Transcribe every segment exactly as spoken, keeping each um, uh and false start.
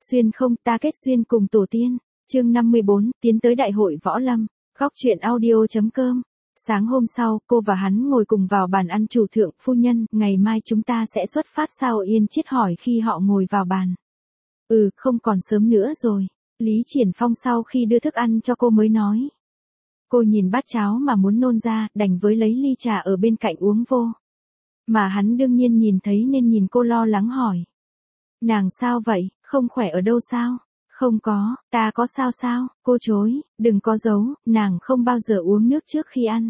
Xuyên không, ta kết duyên cùng tổ tiên. Chương năm mươi bốn, tiến tới đại hội võ lâm. Góc truyện audio.com. Sáng hôm sau, cô và hắn ngồi cùng vào bàn ăn. Chủ thượng, phu nhân, ngày mai chúng ta sẽ xuất phát sao? Yên Chiết hỏi khi họ ngồi vào bàn. Ừ, không còn sớm nữa rồi. Lý Triển Phong sau khi đưa thức ăn cho cô mới nói. Cô nhìn bát cháo mà muốn nôn ra, đành với lấy ly trà ở bên cạnh uống vô. Mà hắn đương nhiên nhìn thấy nên nhìn cô lo lắng hỏi. Nàng sao vậy, không khỏe ở đâu sao? Không có, ta có sao sao? Cô chối, đừng có giấu, nàng không bao giờ uống nước trước khi ăn.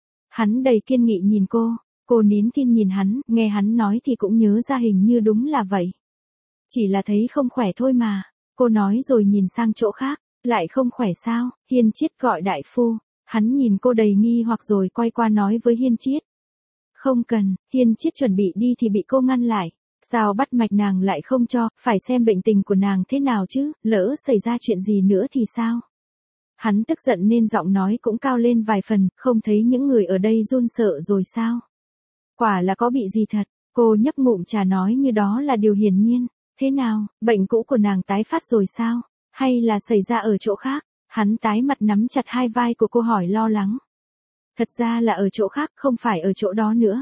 Hắn đầy kiên nghị nhìn cô, cô nín thinh nhìn hắn, nghe hắn nói thì cũng nhớ ra hình như đúng là vậy. Chỉ là thấy không khỏe thôi mà, cô nói rồi nhìn sang chỗ khác, lại không khỏe sao? Hiên Chiết gọi đại phu, hắn nhìn cô đầy nghi hoặc rồi quay qua nói với Hiên Chiết. Không cần, Hiên Chiết chuẩn bị đi thì bị cô ngăn lại. Sao bắt mạch nàng lại không cho, phải xem bệnh tình của nàng thế nào chứ, lỡ xảy ra chuyện gì nữa thì sao? Hắn tức giận nên giọng nói cũng cao lên vài phần, không thấy những người ở đây run sợ rồi sao? Quả là có bị gì thật, cô nhấp ngụm trà nói như đó là điều hiển nhiên. Thế nào, bệnh cũ của nàng tái phát rồi sao? Hay là xảy ra ở chỗ khác? Hắn tái mặt nắm chặt hai vai của cô hỏi lo lắng. Thật ra là ở chỗ khác, không phải ở chỗ đó nữa.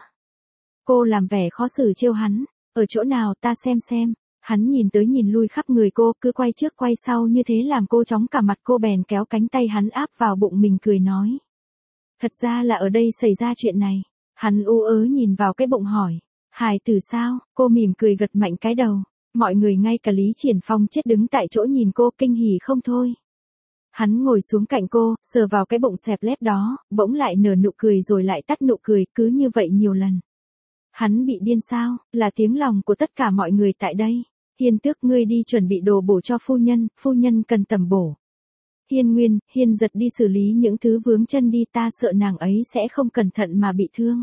Cô làm vẻ khó xử trêu hắn. Ở chỗ nào ta xem xem, hắn nhìn tới nhìn lui khắp người cô, cứ quay trước quay sau như thế làm cô chóng cả mặt. Cô bèn kéo cánh tay hắn áp vào bụng mình cười nói. Thật ra là ở đây xảy ra chuyện này. Hắn u ớ nhìn vào cái bụng hỏi. Hài tử sao? Cô mỉm cười gật mạnh cái đầu. Mọi người ngay cả Lý Triển Phong chết đứng tại chỗ nhìn cô kinh hỉ không thôi. Hắn ngồi xuống cạnh cô, sờ vào cái bụng xẹp lép đó, bỗng lại nở nụ cười rồi lại tắt nụ cười, cứ như vậy nhiều lần. Hắn bị điên sao, là tiếng lòng của tất cả mọi người tại đây. Hiên Tước, ngươi đi chuẩn bị đồ bổ cho phu nhân, phu nhân cần tẩm bổ. Hiên Nguyên, Hiên Giật đi xử lý những thứ vướng chân đi, ta sợ nàng ấy sẽ không cẩn thận mà bị thương.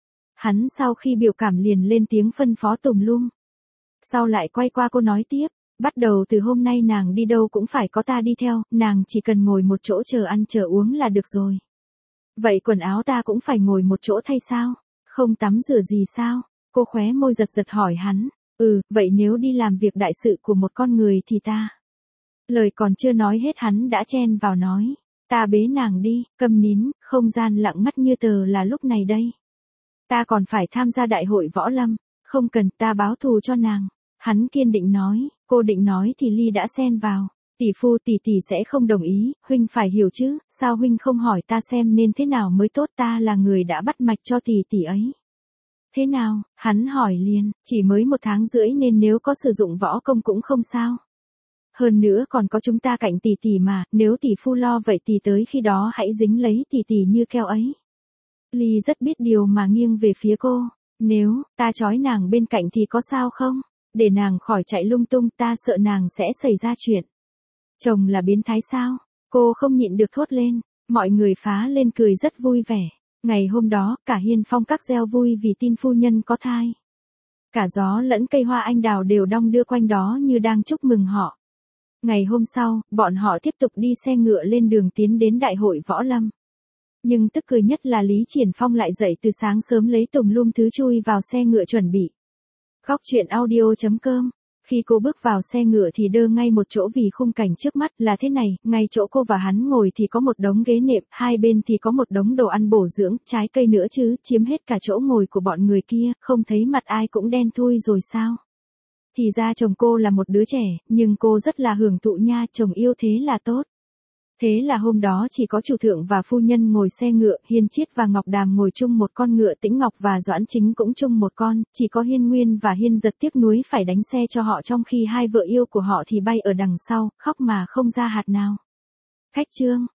Hắn sau khi biểu cảm liền lên tiếng phân phó tùm lum. Sau lại quay qua cô nói tiếp, bắt đầu từ hôm nay nàng đi đâu cũng phải có ta đi theo, nàng chỉ cần ngồi một chỗ chờ ăn chờ uống là được rồi. Vậy quần áo ta cũng phải ngồi một chỗ thay sao? Không tắm rửa gì sao? Cô khóe môi giật giật hỏi hắn. Ừ, vậy nếu đi làm việc đại sự của một con người thì ta. Lời còn chưa nói hết hắn đã chen vào nói. Ta bế nàng đi, câm nín, không gian lặng mắt như tờ là lúc này đây. Ta còn phải tham gia đại hội võ lâm, không cần, ta báo thù cho nàng. Hắn kiên định nói, cô định nói thì Ly đã xen vào. Tỷ phu tỷ tỷ sẽ không đồng ý, huynh phải hiểu chứ, sao huynh không hỏi ta xem nên thế nào mới tốt, ta là người đã bắt mạch cho tỷ tỷ ấy. Thế nào, hắn hỏi liền, chỉ mới một tháng rưỡi nên nếu có sử dụng võ công cũng không sao. Hơn nữa còn có chúng ta cạnh tỷ tỷ mà, nếu tỷ phu lo vậy thì tới khi đó hãy dính lấy tỷ tỷ như keo ấy. Ly rất biết điều mà nghiêng về phía cô, nếu ta trói nàng bên cạnh thì có sao không? Để nàng khỏi chạy lung tung, ta sợ nàng sẽ xảy ra chuyện. Chồng là biến thái sao? Cô không nhịn được thốt lên, mọi người phá lên cười rất vui vẻ. Ngày hôm đó, cả Hiên Phong các reo vui vì tin phu nhân có thai. Cả gió lẫn cây hoa anh đào đều đong đưa quanh đó như đang chúc mừng họ. Ngày hôm sau, bọn họ tiếp tục đi xe ngựa lên đường tiến đến đại hội võ lâm. Nhưng tức cười nhất là Lý Triển Phong lại dậy từ sáng sớm lấy tùm lum thứ chui vào xe ngựa chuẩn bị. Góc truyện audio.com. Khi cô bước vào xe ngựa thì đơ ngay một chỗ vì khung cảnh trước mắt là thế này, ngay chỗ cô và hắn ngồi thì có một đống ghế nệm, hai bên thì có một đống đồ ăn bổ dưỡng, trái cây nữa chứ, chiếm hết cả chỗ ngồi của bọn người kia, không thấy mặt ai cũng đen thui rồi sao? Thì ra chồng cô là một đứa trẻ, nhưng cô rất là hưởng thụ nha, chồng yêu thế là tốt. Thế là hôm đó chỉ có chủ thượng và phu nhân ngồi xe ngựa, Hiên Chiết và Ngọc Đàm ngồi chung một con ngựa, Tĩnh Ngọc và Doãn Chính cũng chung một con, chỉ có Hiên Nguyên và Hiên Giật tiếc nuối phải đánh xe cho họ trong khi hai vợ yêu của họ thì bay ở đằng sau, khóc mà không ra hạt nào. Khách trương,